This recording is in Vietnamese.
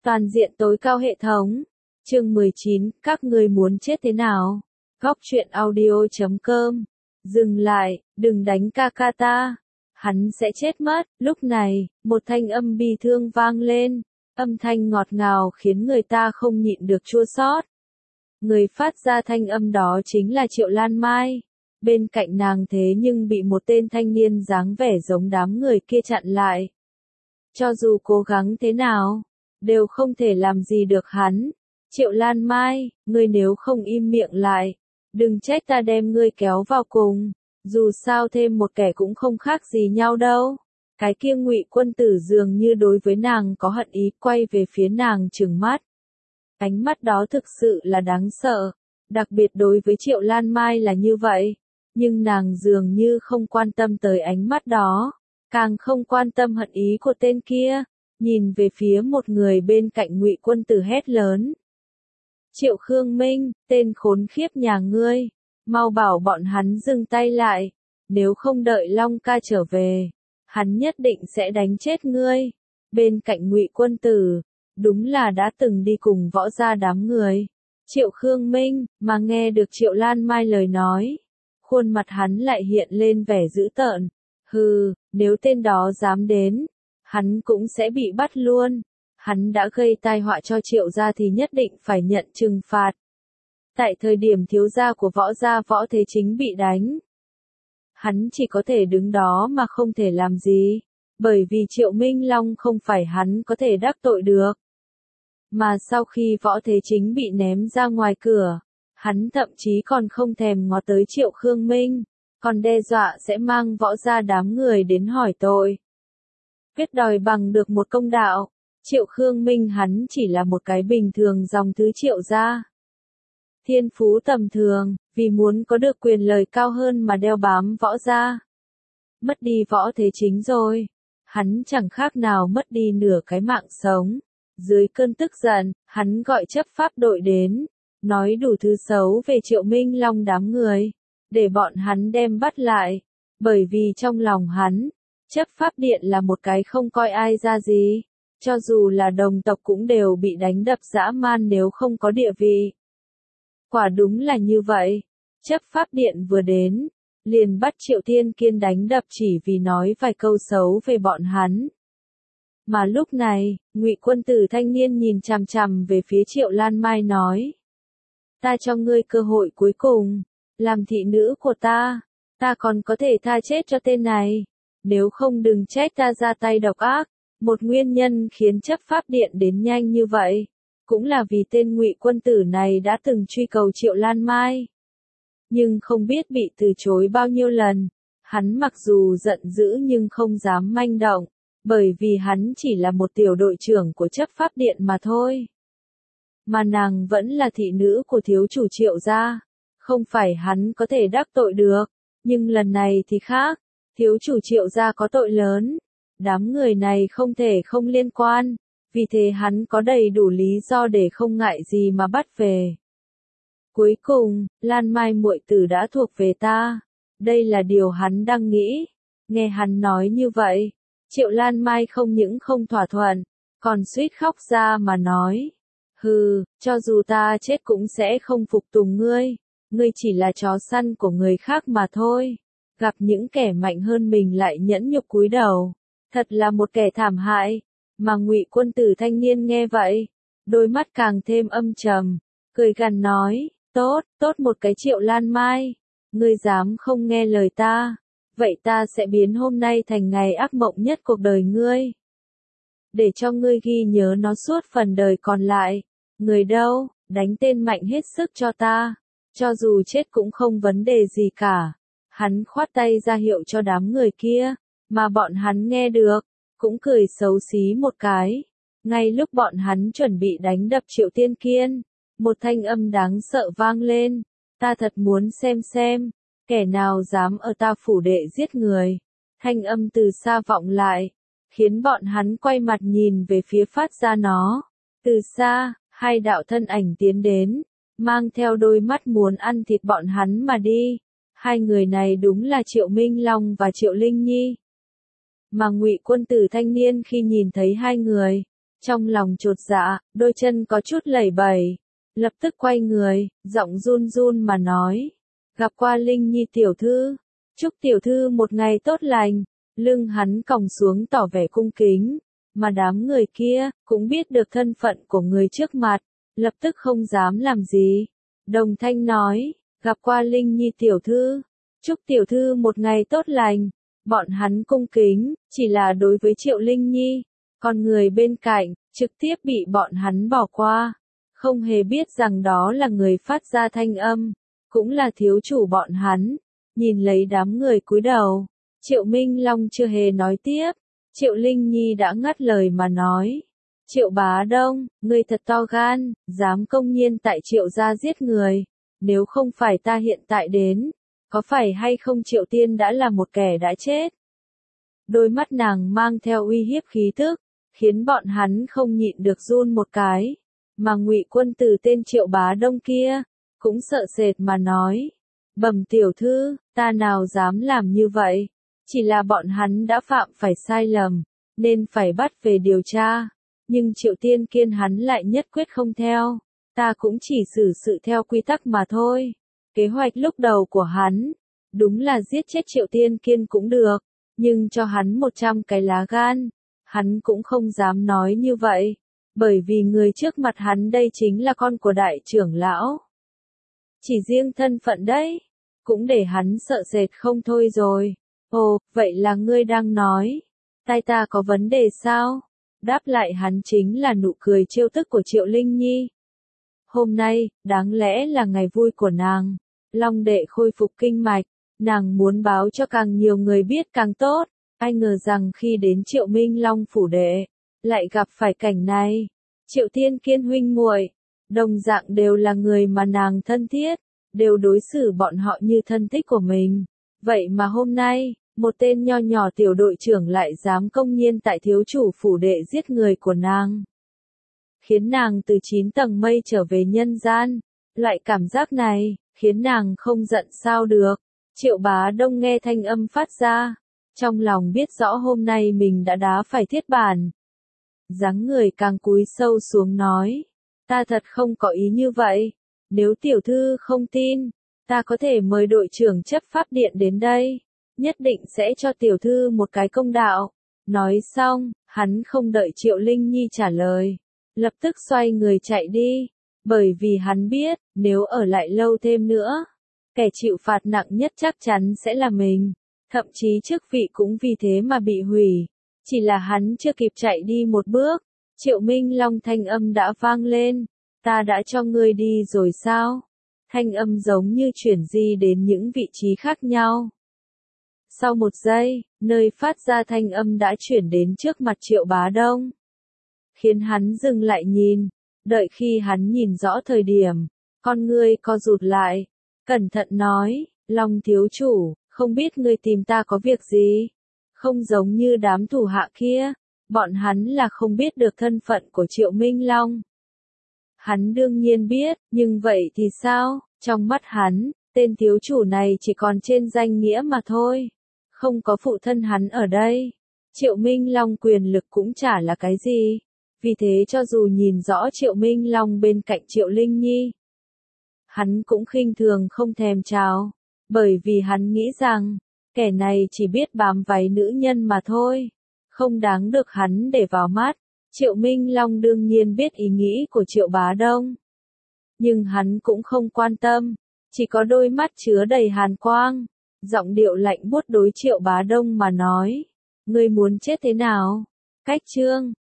Toàn diện tối cao hệ thống. Chương 19, các ngươi muốn chết thế nào? Góc truyện audio.com. Dừng lại, đừng đánh ca ca ta. Hắn sẽ chết mất. Lúc này, một thanh âm bi thương vang lên. Âm thanh ngọt ngào khiến người ta không nhịn được chua xót. Người phát ra thanh âm đó chính là Triệu Lan Mai. Bên cạnh nàng thế nhưng bị một tên thanh niên dáng vẻ giống đám người kia chặn lại. Cho dù cố gắng thế nào, đều không thể làm gì được hắn. Triệu Lan Mai, ngươi nếu không im miệng lại, đừng trách ta đem ngươi kéo vào cùng. Dù sao thêm một kẻ cũng không khác gì nhau đâu. Cái kia Ngụy Quân Tử dường như đối với nàng có hận ý, quay về phía nàng trừng mắt. Ánh mắt đó thực sự là đáng sợ, đặc biệt đối với Triệu Lan Mai là như vậy, nhưng nàng dường như không quan tâm tới ánh mắt đó, càng không quan tâm hận ý của tên kia, nhìn về phía một người bên cạnh Ngụy Quân Tử hét lớn. Triệu Khương Minh, tên khốn khiếp nhà ngươi, mau bảo bọn hắn dừng tay lại, nếu không đợi Long ca trở về, hắn nhất định sẽ đánh chết ngươi. Bên cạnh Ngụy Quân Tử, đúng là đã từng đi cùng võ gia đám người. Triệu Khương Minh, mà nghe được Triệu Lan Mai lời nói, khuôn mặt hắn lại hiện lên vẻ dữ tợn. Hừ, nếu tên đó dám đến, hắn cũng sẽ bị bắt luôn. Hắn đã gây tai họa cho Triệu gia thì nhất định phải nhận trừng phạt. Tại thời điểm thiếu gia của võ gia Võ Thế Chính bị đánh, hắn chỉ có thể đứng đó mà không thể làm gì, bởi vì Triệu Minh Long không phải hắn có thể đắc tội được. Mà sau khi Võ Thế Chính bị ném ra ngoài cửa, hắn thậm chí còn không thèm ngó tới Triệu Khương Minh, còn đe dọa sẽ mang võ gia đám người đến hỏi tội. Quyết đòi bằng được một công đạo. Triệu Khương Minh hắn chỉ là một cái bình thường dòng thứ Triệu gia. Thiên phú tầm thường, vì muốn có được quyền lời cao hơn mà đeo bám võ gia. Mất đi Võ Thế Chính rồi, hắn chẳng khác nào mất đi nửa cái mạng sống. Dưới cơn tức giận, hắn gọi chấp pháp đội đến, nói đủ thứ xấu về Triệu Minh Long đám người, để bọn hắn đem bắt lại, bởi vì trong lòng hắn, chấp pháp điện là một cái không coi ai ra gì, cho dù là đồng tộc cũng đều bị đánh đập dã man nếu không có địa vị. Quả đúng là như vậy, chấp pháp điện vừa đến, liền bắt Triệu Thiên Kiên đánh đập chỉ vì nói vài câu xấu về bọn hắn. Mà lúc này, Ngụy Quân Tử thanh niên nhìn chằm chằm về phía Triệu Lan Mai nói. Ta cho ngươi cơ hội cuối cùng, làm thị nữ của ta còn có thể tha chết cho tên này, nếu không đừng trách ta ra tay độc ác. Một nguyên nhân khiến chấp pháp điện đến nhanh như vậy, cũng là vì tên Ngụy Quân Tử này đã từng truy cầu Triệu Lan Mai. Nhưng không biết bị từ chối bao nhiêu lần, hắn mặc dù giận dữ nhưng không dám manh động. Bởi vì hắn chỉ là một tiểu đội trưởng của chấp pháp điện mà thôi. Mà nàng vẫn là thị nữ của thiếu chủ Triệu gia. Không phải hắn có thể đắc tội được. Nhưng lần này thì khác. Thiếu chủ Triệu gia có tội lớn. Đám người này không thể không liên quan. Vì thế hắn có đầy đủ lý do để không ngại gì mà bắt về. Cuối cùng, Lan Mai muội tử đã thuộc về ta. Đây là điều hắn đang nghĩ. Nghe hắn nói như vậy. Triệu Lan Mai không những không thỏa thuận, còn suýt khóc ra mà nói. Hừ, cho dù ta chết cũng sẽ không phục tùng ngươi, ngươi chỉ là chó săn của người khác mà thôi. Gặp những kẻ mạnh hơn mình lại nhẫn nhục cúi đầu, thật là một kẻ thảm hại. Mà Ngụy Quân Tử thanh niên nghe vậy, đôi mắt càng thêm âm trầm, cười gằn nói, tốt một cái Triệu Lan Mai, ngươi dám không nghe lời ta. Vậy ta sẽ biến hôm nay thành ngày ác mộng nhất cuộc đời ngươi. Để cho ngươi ghi nhớ nó suốt phần đời còn lại. Người đâu, đánh tên mạnh hết sức cho ta. Cho dù chết cũng không vấn đề gì cả. Hắn khoát tay ra hiệu cho đám người kia, mà bọn hắn nghe được, cũng cười xấu xí một cái. Ngay lúc bọn hắn chuẩn bị đánh đập Triệu Thiên Kiên, một thanh âm đáng sợ vang lên. Ta thật muốn xem. Kẻ nào dám ở ta phủ đệ giết người. Thanh âm từ xa vọng lại, khiến bọn hắn quay mặt nhìn về phía phát ra nó. Từ xa, hai đạo thân ảnh tiến đến, mang theo đôi mắt muốn ăn thịt bọn hắn mà đi. Hai người này đúng là Triệu Minh Long và Triệu Linh Nhi. Mà Ngụy Quân Tử thanh niên khi nhìn thấy hai người, Trong lòng chột dạ, đôi chân có chút lẩy bẩy, lập tức quay người, giọng run run mà nói. Gặp qua Linh Nhi tiểu thư, chúc tiểu thư một ngày tốt lành, lưng hắn còng xuống tỏ vẻ cung kính, mà đám người kia, cũng biết được thân phận của người trước mặt, lập tức không dám làm gì. Đồng thanh nói, gặp qua Linh Nhi tiểu thư, chúc tiểu thư một ngày tốt lành, bọn hắn cung kính, chỉ là đối với Triệu Linh Nhi, còn người bên cạnh, trực tiếp bị bọn hắn bỏ qua, không hề biết rằng đó là người phát ra thanh âm, cũng là thiếu chủ bọn hắn. Nhìn lấy đám người cúi đầu, Triệu Minh Long chưa hề nói tiếp, Triệu Linh Nhi đã ngắt lời mà nói. Triệu Bá Đông, ngươi thật to gan, dám công nhiên tại Triệu gia giết người, nếu không phải ta hiện tại đến, có phải hay không Triệu Tiên đã là một kẻ đã chết. Đôi mắt nàng mang theo uy hiếp khí tức, khiến bọn hắn không nhịn được run một cái, mà Ngụy Quân từ tên Triệu Bá Đông kia, cũng sợ sệt mà nói. Bẩm tiểu thư, ta nào dám làm như vậy, chỉ là bọn hắn đã phạm phải sai lầm, nên phải bắt về điều tra, nhưng Triệu Tiên Kiên hắn lại nhất quyết không theo, ta cũng chỉ xử sự theo quy tắc mà thôi. Kế hoạch lúc đầu của hắn, đúng là giết chết Triệu Tiên Kiên cũng được, nhưng cho hắn 100 cái lá gan, hắn cũng không dám nói như vậy, bởi vì người trước mặt hắn đây chính là con của đại trưởng lão. Chỉ riêng thân phận đấy, cũng để hắn sợ sệt không thôi rồi. Ồ, vậy là ngươi đang nói, tai ta có vấn đề sao? Đáp lại hắn chính là nụ cười trêu tức của Triệu Linh Nhi. Hôm nay, đáng lẽ là ngày vui của nàng, Long đệ khôi phục kinh mạch, nàng muốn báo cho càng nhiều người biết càng tốt, ai ngờ rằng khi đến Triệu Minh Long phủ đệ, lại gặp phải cảnh này. Triệu Tiên Kiên huynh muội, đồng dạng đều là người mà nàng thân thiết, đều đối xử bọn họ như thân thích của mình. Vậy mà hôm nay, một tên nho nhỏ tiểu đội trưởng lại dám công nhiên tại thiếu chủ phủ đệ giết người của nàng. Khiến nàng từ 9 tầng mây trở về nhân gian. Loại cảm giác này, khiến nàng không giận sao được. Triệu Bá Đông nghe thanh âm phát ra, trong lòng biết rõ hôm nay mình đã đá phải thiết bản. Dáng người càng cúi sâu xuống nói, ta thật không có ý như vậy, nếu tiểu thư không tin, ta có thể mời đội trưởng chấp pháp điện đến đây, nhất định sẽ cho tiểu thư một cái công đạo. Nói xong, hắn không đợi Triệu Linh Nhi trả lời, lập tức xoay người chạy đi, bởi vì hắn biết, nếu ở lại lâu thêm nữa, kẻ chịu phạt nặng nhất chắc chắn sẽ là mình, thậm chí chức vị cũng vì thế mà bị hủy. Chỉ là hắn chưa kịp chạy đi một bước, Triệu Minh Long thanh âm đã vang lên, ta đã cho ngươi đi rồi sao? Thanh âm giống như chuyển di đến những vị trí khác nhau. Sau một giây, nơi phát ra thanh âm đã chuyển đến trước mặt Triệu Bá Đông, khiến hắn dừng lại nhìn, đợi khi hắn nhìn rõ thời điểm, con ngươi co rụt lại, cẩn thận nói, Long thiếu chủ, không biết ngươi tìm ta có việc gì? Không giống như đám thủ hạ kia, bọn hắn là không biết được thân phận của Triệu Minh Long. Hắn đương nhiên biết, nhưng vậy thì sao? Trong mắt hắn, tên thiếu chủ này chỉ còn trên danh nghĩa mà thôi. Không có phụ thân hắn ở đây. Triệu Minh Long quyền lực cũng chả là cái gì. Vì thế cho dù nhìn rõ Triệu Minh Long bên cạnh Triệu Linh Nhi, hắn cũng khinh thường không thèm chào. Bởi vì hắn nghĩ rằng, kẻ này chỉ biết bám váy nữ nhân mà thôi. Không đáng được hắn để vào mắt. Triệu Minh Long đương nhiên biết ý nghĩ của Triệu Bá Đông. Nhưng hắn cũng không quan tâm. Chỉ có đôi mắt chứa đầy hàn quang. Giọng điệu lạnh buốt đối Triệu Bá Đông mà nói. Ngươi muốn chết thế nào? Cách chương